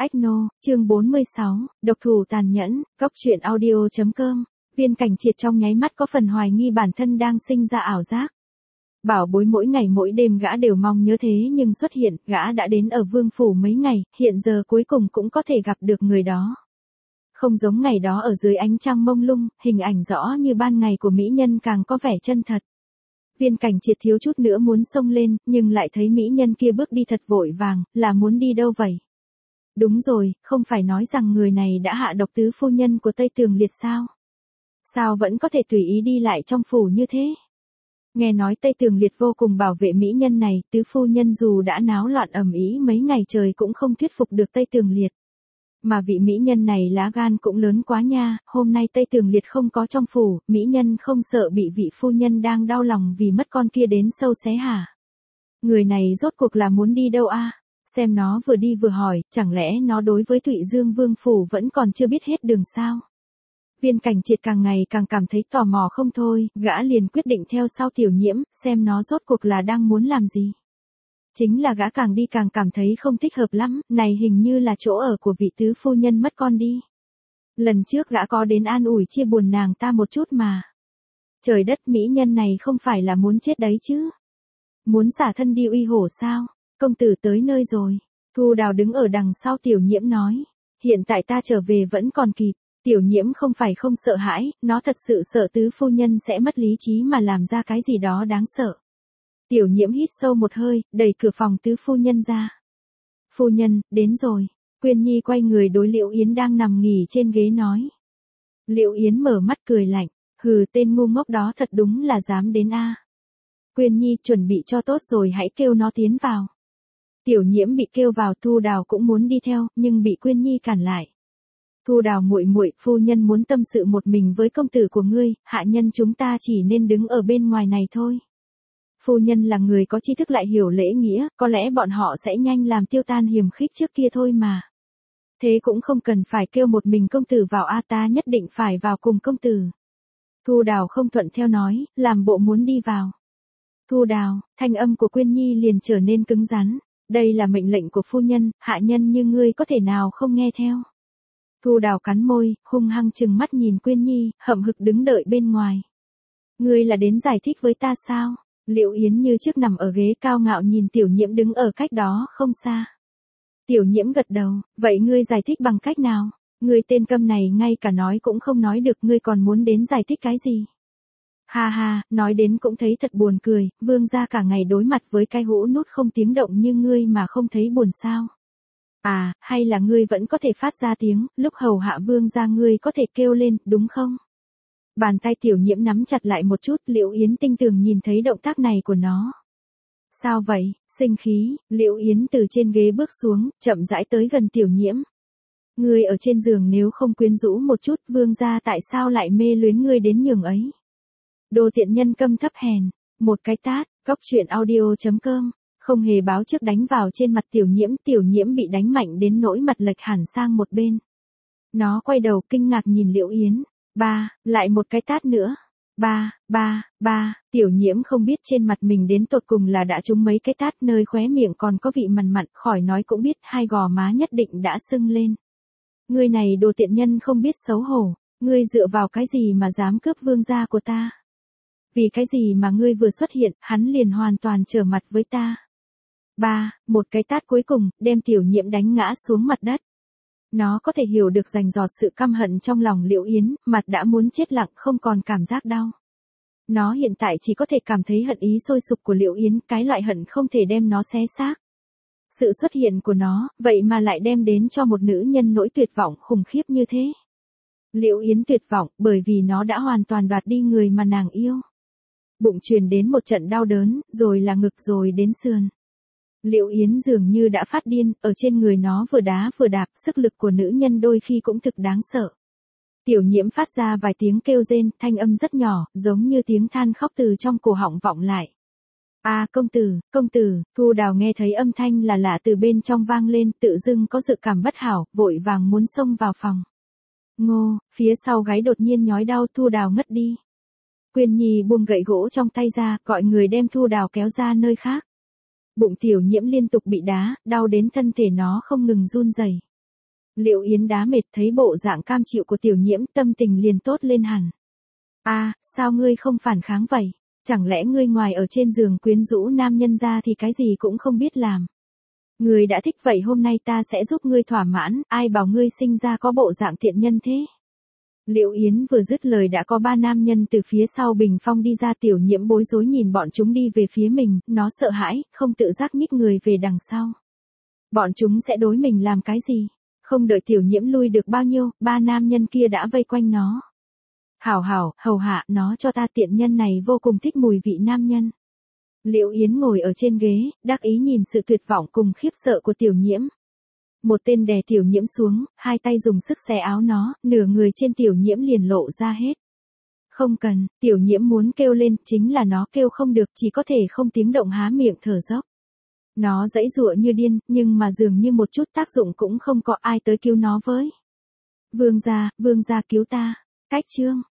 Ách nô, chương 46, độc thủ tàn nhẫn, góc truyện audio.com. Viên Cảnh Triệt trong nháy mắt có phần hoài nghi bản thân đang sinh ra ảo giác. Bảo bối mỗi ngày mỗi đêm gã đều mong nhớ thế nhưng xuất hiện, gã đã đến ở vương phủ mấy ngày, hiện giờ cuối cùng cũng có thể gặp được người đó. Không giống ngày đó ở dưới ánh trăng mông lung, hình ảnh rõ như ban ngày của mỹ nhân càng có vẻ chân thật. Viên Cảnh Triệt thiếu chút nữa muốn xông lên, nhưng lại thấy mỹ nhân kia bước đi thật vội vàng, là muốn đi đâu vậy? Đúng rồi, không phải nói rằng người này đã hạ độc tứ phu nhân của Tây Tường Liệt sao? Sao vẫn có thể tùy ý đi lại trong phủ như thế? Nghe nói Tây Tường Liệt vô cùng bảo vệ mỹ nhân này, tứ phu nhân dù đã náo loạn ầm ĩ mấy ngày trời cũng không thuyết phục được Tây Tường Liệt. Mà vị mỹ nhân này lá gan cũng lớn quá nha, hôm nay Tây Tường Liệt không có trong phủ, mỹ nhân không sợ bị vị phu nhân đang đau lòng vì mất con kia đến sâu xé hả? Người này rốt cuộc là muốn đi đâu a? Xem nó vừa đi vừa hỏi, chẳng lẽ nó đối với Thụy Dương Vương phủ vẫn còn chưa biết hết đường sao? Viên Cảnh Triệt càng ngày càng cảm thấy tò mò không thôi, gã liền quyết định theo sau Tiểu Nhiễm, xem nó rốt cuộc là đang muốn làm gì. Chính là gã càng đi càng cảm thấy không thích hợp lắm, này hình như là chỗ ở của vị tứ phu nhân mất con đi. Lần trước gã có đến an ủi chia buồn nàng ta một chút mà. Trời đất, mỹ nhân này không phải là muốn chết đấy chứ? Muốn xả thân đi uy hổ sao? Công tử tới nơi rồi. Thu Đào đứng ở đằng sau Tiểu Nhiễm nói. Hiện tại ta trở về vẫn còn kịp. Tiểu Nhiễm không phải không sợ hãi, nó thật sự sợ tứ phu nhân sẽ mất lý trí mà làm ra cái gì đó đáng sợ. Tiểu Nhiễm hít sâu một hơi, đẩy cửa phòng tứ phu nhân ra. Phu nhân, đến rồi. Quyên Nhi quay người đối Liễu Yến đang nằm nghỉ trên ghế nói. Liễu Yến mở mắt cười lạnh, hừ, tên ngu ngốc đó thật đúng là dám đến a. Quyên Nhi, chuẩn bị cho tốt rồi hãy kêu nó tiến vào. Tiểu Nhiễm bị kêu vào, Thu Đào cũng muốn đi theo, nhưng bị Quyên Nhi cản lại. Thu Đào muội muội, phu nhân muốn tâm sự một mình với công tử của ngươi, hạ nhân chúng ta chỉ nên đứng ở bên ngoài này thôi. Phu nhân là người có tri thức lại hiểu lễ nghĩa, có lẽ bọn họ sẽ nhanh làm tiêu tan hiềm khích trước kia thôi mà. Thế cũng không cần phải kêu một mình công tử vào a, ta nhất định phải vào cùng công tử. Thu Đào không thuận theo nói, làm bộ muốn đi vào. Thu Đào, thanh âm của Quyên Nhi liền trở nên cứng rắn. Đây là mệnh lệnh của phu nhân, hạ nhân như ngươi có thể nào không nghe theo. Thu Đào cắn môi, hung hăng trừng mắt nhìn Quyên Nhi, hậm hực đứng đợi bên ngoài. Ngươi là đến giải thích với ta sao? Liễu Yến như trước nằm ở ghế cao ngạo nhìn Tiểu Nhiễm đứng ở cách đó không xa. Tiểu Nhiễm gật đầu, vậy ngươi giải thích bằng cách nào? Ngươi tên câm này ngay cả nói cũng không nói được, ngươi còn muốn đến giải thích cái gì? Ha ha, nói đến cũng thấy thật buồn cười, vương gia cả ngày đối mặt với cái hũ nút không tiếng động như ngươi mà không thấy buồn sao? À, hay là ngươi vẫn có thể phát ra tiếng, lúc hầu hạ vương gia ngươi có thể kêu lên, đúng không? Bàn tay Tiểu Nhiễm nắm chặt lại một chút, Liễu Yến tinh tường nhìn thấy động tác này của nó. Sao vậy, sinh khí? Liễu Yến từ trên ghế bước xuống, chậm rãi tới gần Tiểu Nhiễm. Ngươi ở trên giường nếu không quyến rũ một chút, vương gia tại sao lại mê luyến ngươi đến nhường ấy? Đồ tiện nhân câm thấp hèn, một cái tát, góc truyện audio.com. Không hề báo trước đánh vào trên mặt Tiểu Nhiễm bị đánh mạnh đến nỗi mặt lệch hẳn sang một bên. Nó quay đầu kinh ngạc nhìn Liễu Yến. Lại một cái tát nữa. Tiểu Nhiễm không biết trên mặt mình đến tột cùng là đã trúng mấy cái tát, nơi khóe miệng còn có vị mằn mặn, khỏi nói cũng biết hai gò má nhất định đã sưng lên. Ngươi này đồ tiện nhân không biết xấu hổ, ngươi dựa vào cái gì mà dám cướp vương gia của ta? Vì cái gì mà ngươi vừa xuất hiện, hắn liền hoàn toàn trở mặt với ta? Một cái tát cuối cùng, đem Tiểu Nhiễm đánh ngã xuống mặt đất. Nó có thể hiểu được rành rọt sự căm hận trong lòng Liễu Yến, mặt đã muốn chết lặng không còn cảm giác đau. Nó hiện tại chỉ có thể cảm thấy hận ý sôi sục của Liễu Yến, cái loại hận không thể đem nó xé xác. Sự xuất hiện của nó, vậy mà lại đem đến cho một nữ nhân nỗi tuyệt vọng khủng khiếp như thế. Liễu Yến tuyệt vọng, bởi vì nó đã hoàn toàn đoạt đi người mà nàng yêu. Bụng truyền đến một trận đau đớn, rồi là ngực rồi đến sườn. Liễu Yến dường như đã phát điên, ở trên người nó vừa đá vừa đạp, sức lực của nữ nhân đôi khi cũng thực đáng sợ. Tiểu Nhiễm phát ra vài tiếng kêu rên, thanh âm rất nhỏ, giống như tiếng than khóc từ trong cổ họng vọng lại. Công tử, Thu Đào nghe thấy âm thanh là lạ từ bên trong vang lên, tự dưng có dự cảm bất hảo, vội vàng muốn xông vào phòng. Ngô, phía sau gáy đột nhiên nhói đau, Thu Đào ngất đi. Quyên Nhi buông gậy gỗ trong tay ra, gọi người đem Thu Đào kéo ra nơi khác. Bụng Tiểu Nhiễm liên tục bị đá, đau đến thân thể nó không ngừng run rẩy. Liệu Yến đá mệt thấy bộ dạng cam chịu của Tiểu Nhiễm, tâm tình liền tốt lên hẳn. À, sao ngươi không phản kháng vậy? Chẳng lẽ ngươi ngoài ở trên giường quyến rũ nam nhân ra thì cái gì cũng không biết làm? Ngươi đã thích vậy hôm nay ta sẽ giúp ngươi thỏa mãn, ai bảo ngươi sinh ra có bộ dạng tiện nhân thế? Liệu Yến vừa dứt lời đã có 3 nam nhân từ phía sau bình phong đi ra. Tiểu Nhiễm bối rối nhìn bọn chúng đi về phía mình, nó sợ hãi, không tự giác nhích người về đằng sau. Bọn chúng sẽ đối mình làm cái gì? Không đợi Tiểu Nhiễm lui được bao nhiêu, 3 nam nhân kia đã vây quanh nó. Hảo hảo, hầu hạ nó cho ta, tiện nhân này vô cùng thích mùi vị nam nhân. Liệu Yến ngồi ở trên ghế, đắc ý nhìn sự tuyệt vọng cùng khiếp sợ của Tiểu Nhiễm. Một tên đè Tiểu Nhiễm xuống, hai tay dùng sức xé áo nó, nửa người trên Tiểu Nhiễm liền lộ ra hết. Không cần, Tiểu Nhiễm muốn kêu lên, chính là nó kêu không được, chỉ có thể không tiếng động há miệng thở dốc. Nó giãy giụa như điên, nhưng mà dường như một chút tác dụng cũng không có, ai tới cứu nó với. Vương gia cứu ta. Cách chương